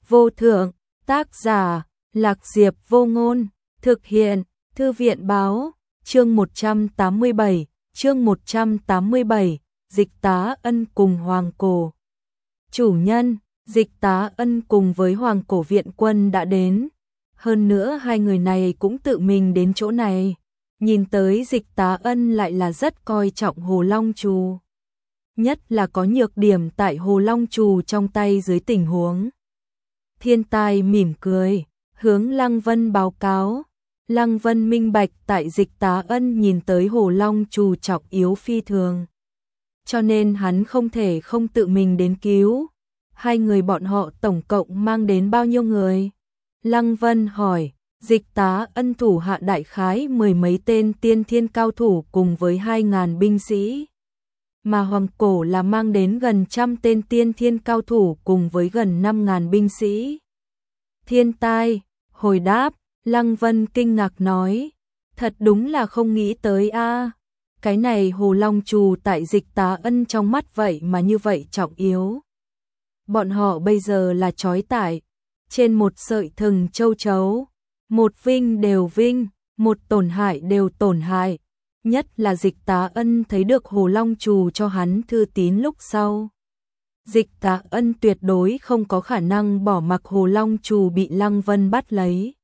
vô thượng, tác giả, Lạc Diệp Vô Ngôn, thực hiện, Thư viện báo, chương 187, Dịch Tá Ân cùng Hoàng Cổ. Chủ nhân, Dịch Tá Ân cùng với Hoàng Cổ viện quân đã đến. Hơn nữa hai người này cũng tự mình đến chỗ này. Nhìn tới Dịch Tá Ân lại là rất coi trọng Hồ Long Trù. Nhất là có nhược điểm tại Hồ Long Trù trong tay dưới tình huống. Thiên Tai mỉm cười, hướng Lăng Vân báo cáo. Lăng Vân minh bạch tại Dịch Tá Ân nhìn tới Hồ Long Trù trọng yếu phi thường. Cho nên hắn không thể không tự mình đến cứu. Hai người bọn họ tổng cộng mang đến bao nhiêu người? Lăng Vân hỏi, Dịch Tá Ân thủ hạ đại khái 10 mấy tên tiên thiên cao thủ cùng với 2.000 binh sĩ. Mà Hoàng Cổ là mang đến gần 100 tên tiên thiên cao thủ cùng với gần 5.000 binh sĩ. Thiên Tai, hồi đáp, Lăng Vân kinh ngạc nói, thật đúng là không nghĩ tới a, cái này Hồ Long Trù tại Dịch Tá Ân trong mắt vậy mà như vậy trọng yếu. Bọn họ bây giờ là trói tải, trên một sợi thừng châu chấu, một vinh đều vinh, một tổn hại đều tổn hại. Nhất là Dịch Tá Ân thấy được Hồ Long Trù cho hắn thư tín lúc sau. Dịch Tá Ân tuyệt đối không có khả năng bỏ mặc Hồ Long Trù bị Lăng Vân bắt lấy.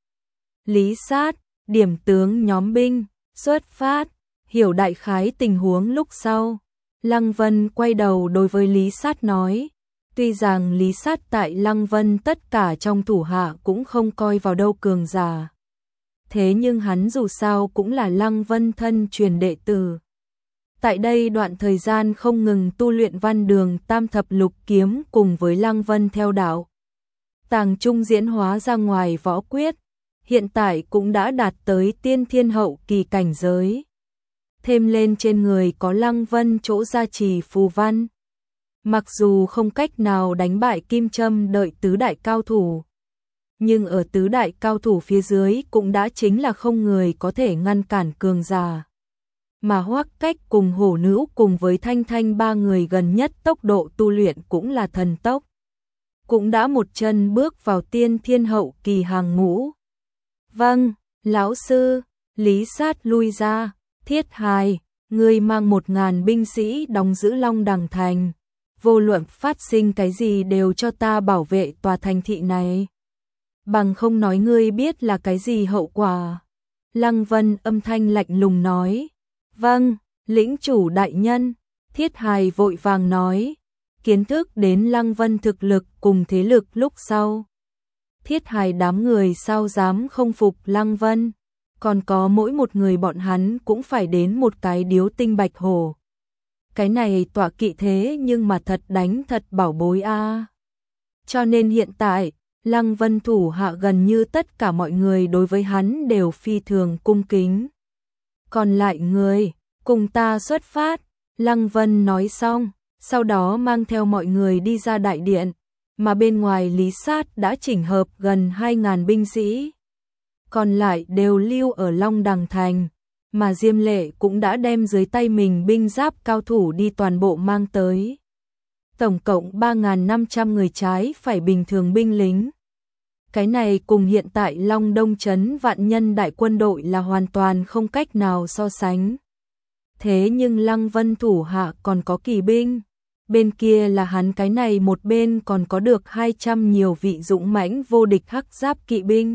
Lý Sát, điểm tướng nhóm binh, xuất phát, hiểu đại khái tình huống lúc sau. Lăng Vân quay đầu đối với Lý Sát nói, tuy rằng Lý Sát tại Lăng Vân tất cả trong thủ hạ cũng không coi vào đâu cường giả. Thế nhưng hắn dù sao cũng là Lăng Vân thân truyền đệ tử. Tại đây đoạn thời gian không ngừng tu luyện văn đường tam thập lục kiếm cùng với Lăng Vân theo đạo. Tàng trung diễn hóa ra ngoài võ quyết, hiện tại cũng đã đạt tới tiên thiên hậu kỳ cảnh giới. Thêm lên trên người có Lăng Vân chỗ gia trì phù văn. Mặc dù không cách nào đánh bại Kim Châm đợi tứ đại cao thủ, nhưng ở tứ đại cao thủ phía dưới cũng đã chính là không người có thể ngăn cản cường giả. Mà Hoắc Cách cùng Hổ Nữ cùng với Thanh Thanh ba người gần nhất tốc độ tu luyện cũng là thần tốc. Cũng đã một chân bước vào tiên thiên hậu kỳ hàng ngũ. Vâng, lão sư, Lý Sát lui ra, Thiết Hài, ngươi mang 1.000 binh sĩ đóng giữ Long Đằng Thành. Vô luận phát sinh cái gì đều cho ta bảo vệ tòa thành thị này. Bằng không nói ngươi biết là cái gì hậu quả. Lăng Vân âm thanh lạnh lùng nói. Vâng, lĩnh chủ đại nhân. Thiết Hài vội vàng nói. Kiến thức đến Lăng Vân thực lực cùng thế lực lúc sau. Thiết Hài đám người sao dám không phục Lăng Vân. Còn có mỗi một người bọn hắn cũng phải đến một cái điếu tinh bạch hổ. Cái này tọa kỵ thế nhưng mà thật đánh thật bảo bối a. Cho nên hiện tại, Lăng Vân thủ hạ gần như tất cả mọi người đối với hắn đều phi thường cung kính. Còn lại người, cùng ta xuất phát, Lăng Vân nói xong, sau đó mang theo mọi người đi ra đại điện, mà bên ngoài Lý Sát đã chỉnh hợp gần 2.000 binh sĩ. Còn lại đều lưu ở Long Đằng Thành. Mà Diêm Lệ cũng đã đem dưới tay mình binh giáp cao thủ đi toàn bộ mang tới. Tổng cộng 3.500 người trái phải bình thường binh lính. Cái này cùng hiện tại Long Đông Trấn vạn nhân đại quân đội là hoàn toàn không cách nào so sánh. Thế nhưng Lăng Vân thủ hạ còn có kỳ binh. Bên kia là hắn cái này một bên còn có được 200 nhiều vị dũng mãnh vô địch hắc giáp kỵ binh.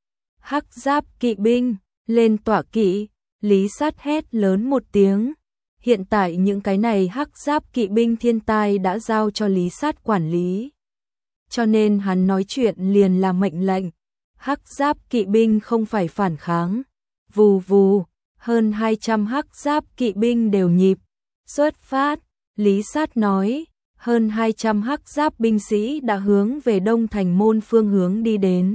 Hắc giáp kỵ binh, lên tọa kỵ. Lý Sát hét lớn một tiếng. Hiện tại những cái này hắc giáp kỵ binh Thiên Tai đã giao cho Lý Sát quản lý. Cho nên hắn nói chuyện liền là mệnh lệnh. Hắc giáp kỵ binh không phải phản kháng. Vù vù, hơn 200 hắc giáp kỵ binh đều nhịp. Xuất phát, Lý Sát nói, hơn 200 hắc giáp binh sĩ đã hướng về Đông Thành môn phương hướng đi đến.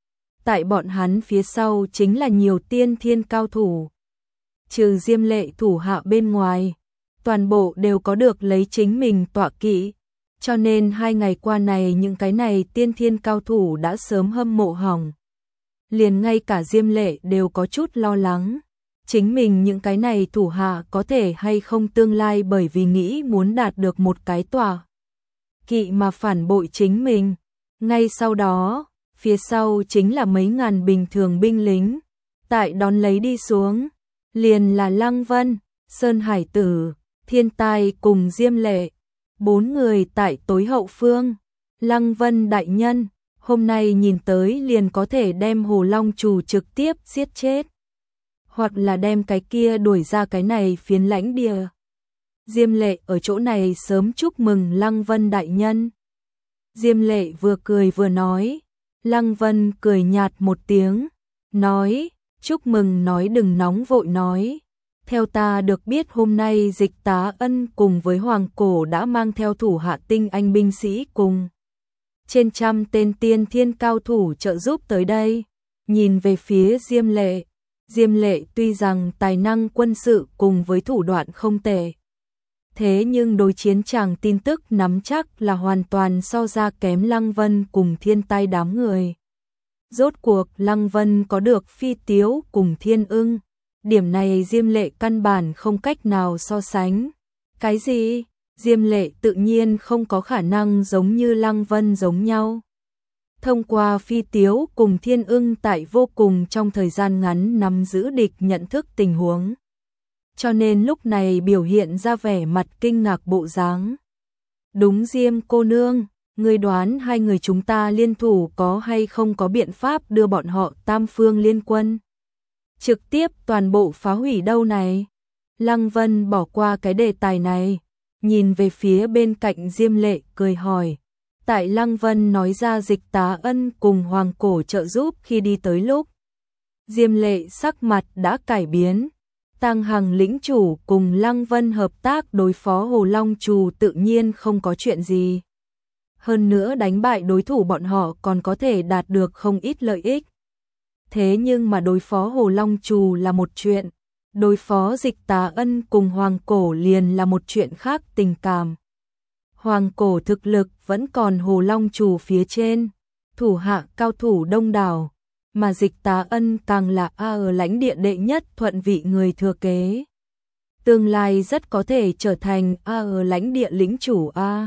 Tại bọn hắn phía sau chính là nhiều tiên thiên cao thủ. Trừ Diêm Lệ thủ hạ bên ngoài, toàn bộ đều có được lấy chính mình tọa kỵ, cho nên 2 ngày qua này những cái này tiên thiên cao thủ đã sớm hâm mộ hỏng. Liền ngay cả Diêm Lệ đều có chút lo lắng, chính mình những cái này thủ hạ có thể hay không tương lai bởi vì nghĩ muốn đạt được một cái tọa kỵ mà phản bội chính mình. Ngay sau đó, phía sau chính là mấy ngàn bình thường binh lính, tại đón lấy đi xuống, liền là Lăng Vân, Sơn Hải Tử, Thiên Tai cùng Diêm Lệ, 4 người tại tối hậu phương. Lăng Vân đại nhân, hôm nay nhìn tới liền có thể đem Hồ Long Trù trực tiếp giết chết, hoặc là đem cái kia đuổi ra cái này phiến lãnh địa. Diêm Lệ ở chỗ này sớm chúc mừng Lăng Vân đại nhân. Diêm Lệ vừa cười vừa nói. Lăng Vân cười nhạt một tiếng, nói, chúc mừng nói đừng nóng vội nói. Theo ta được biết hôm nay Dịch Tá Ân cùng với Hoàng Cổ đã mang theo thủ hạ tinh anh binh sĩ cùng trên trăm tên tiên thiên cao thủ trợ giúp tới đây. Nhìn về phía Diêm Lệ, Diêm Lệ tuy rằng tài năng quân sự cùng với thủ đoạn không tệ, thế nhưng đối chiến chàng tin tức nắm chắc là hoàn toàn so ra kém Lăng Vân cùng Thiên Tai đám người. Rốt cuộc Lăng Vân có được Phi Tiếu cùng Thiên Ưng, điểm này Diêm Lệ căn bản không cách nào so sánh. Cái gì? Diêm Lệ tự nhiên không có khả năng giống như Lăng Vân giống nhau. Thông qua Phi Tiếu cùng Thiên Ưng tại vô cùng trong thời gian ngắn nắm giữ địch nhận thức tình huống, cho nên lúc này biểu hiện ra vẻ mặt kinh ngạc bộ dáng. Đúng Diêm cô nương, ngươi đoán hai người chúng ta liên thủ có hay không có biện pháp đưa bọn họ tam phương liên quân trực tiếp toàn bộ phá hủy đâu này? Lăng Vân bỏ qua cái đề tài này, nhìn về phía bên cạnh Diêm Lệ cười hỏi. Tại Lăng Vân nói ra Dịch Tá Ân cùng Hoàng Cổ trợ giúp khi đi tới lúc, Diêm Lệ sắc mặt đã cải biến. Tang Hằng lĩnh chủ cùng Lăng Vân hợp tác đối phó Hồ Long Trù tự nhiên không có chuyện gì. Hơn nữa đánh bại đối thủ bọn họ còn có thể đạt được không ít lợi ích. Thế nhưng mà đối phó Hồ Long Trù là một chuyện, đối phó Dịch Tá Ân cùng Hoàng Cổ liền là một chuyện khác tình cảm. Hoàng Cổ thực lực vẫn còn Hồ Long Trù phía trên, thủ hạ cao thủ đông đảo, mà Dịch Tá Ân càng là ở lãnh địa đệ nhất thuận vị người thừa kế. Tương lai rất có thể trở thành ở lãnh địa lĩnh chủ a.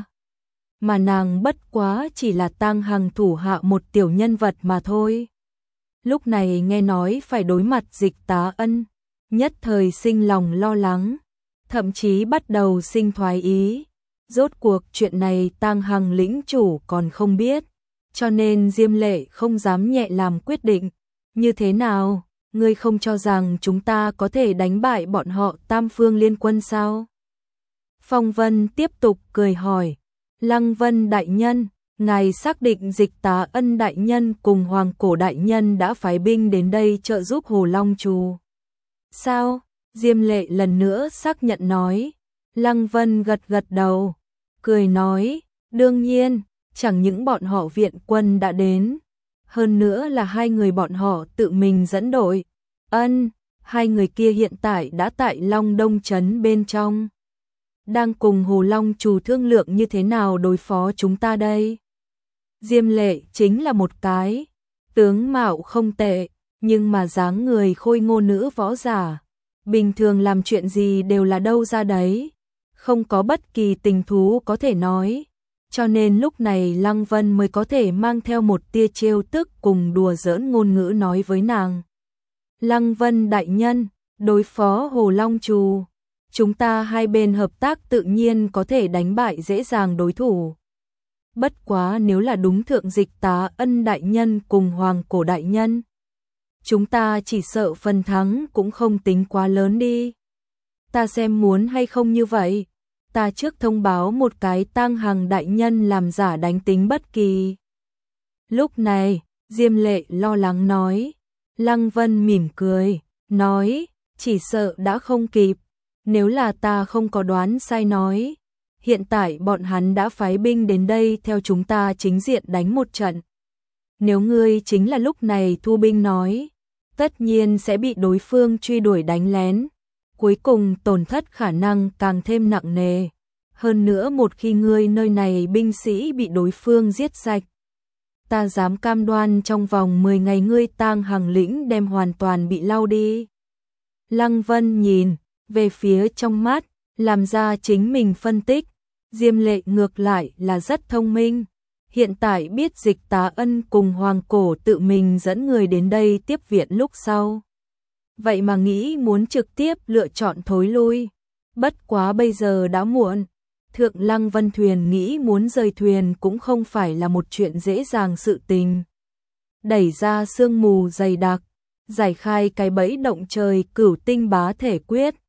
Mà nàng bất quá chỉ là Tang Hằng thủ hạ một tiểu nhân vật mà thôi. Lúc này nghe nói phải đối mặt Dịch Tá Ân, nhất thời sinh lòng lo lắng, thậm chí bắt đầu sinh thoái ý. Rốt cuộc chuyện này Tang Hằng lĩnh chủ còn không biết, cho nên Diêm Lệ không dám nhẹ làm quyết định. Như thế nào, ngươi không cho rằng chúng ta có thể đánh bại bọn họ tam phương liên quân sao? Phong Vân tiếp tục cười hỏi. Lăng Vân đại nhân, ngài xác định Dịch Tá Ân đại nhân cùng Hoàng Cổ đại nhân đã phái binh đến đây trợ giúp Hồ Long Trù sao? Diêm Lệ lần nữa xác nhận nói. Lăng Vân gật gật đầu, cười nói, đương nhiên, chẳng những bọn họ viện quân đã đến, hơn nữa là hai người bọn họ tự mình dẫn đội. Hai người kia hiện tại đã tại Long Đông Trấn bên trong, đang cùng Hồ Long Trù thương lượng như thế nào đối phó chúng ta đây. Diêm Lệ chính là một cái tướng mạo không tệ, nhưng mà dáng người khôi ngô nữ võ giả, bình thường làm chuyện gì đều là đâu ra đấy, không có bất kỳ tình thú có thể nói, cho nên lúc này Lăng Vân mới có thể mang theo một tia trêu tức cùng đùa giỡn ngôn ngữ nói với nàng. Lăng Vân đại nhân, đối phó Hồ Long Trù, chúng ta hai bên hợp tác tự nhiên có thể đánh bại dễ dàng đối thủ. Bất quá nếu là đúng thượng Dịch Tá Ân đại nhân cùng Hoàng Cổ đại nhân, chúng ta chỉ sợ phần thắng cũng không tính quá lớn đi. Ta xem muốn hay không như vậy, ta trước thông báo một cái Tang Hằng đại nhân làm giả đánh tính bất kỳ. Lúc này, Diêm Lệ lo lắng nói. Lăng Vân mỉm cười, nói, chỉ sợ đã không kịp. Nếu là ta không có đoán sai nói, hiện tại bọn hắn đã phái binh đến đây theo chúng ta chính diện đánh một trận. Nếu ngươi chính là lúc này thu binh nói, tất nhiên sẽ bị đối phương truy đuổi đánh lén, cuối cùng tổn thất khả năng càng thêm nặng nề. Hơn nữa một khi ngươi nơi này binh sĩ bị đối phương giết sạch, ta dám cam đoan trong vòng 10 ngày ngươi Tang Hằng lĩnh đem hoàn toàn bị lau đi. Lăng Vân nhìn về phía trong mắt, làm ra chính mình phân tích. Diêm Lệ ngược lại là rất thông minh, Hiện tại biết Dịch Tá Ân cùng Hoàng Cổ tự mình dẫn người đến đây tiếp viện lúc sau. Vậy mà nghĩ muốn trực tiếp lựa chọn thối lui. Bất quá bây giờ đã muộn. Thượng Lăng Vân Thuyền nghĩ muốn rời thuyền cũng không phải là một chuyện dễ dàng sự tình. Đẩy ra sương mù dày đặc, giải khai cái bẫy động trời Cửu Tinh Bá Thể Quyết,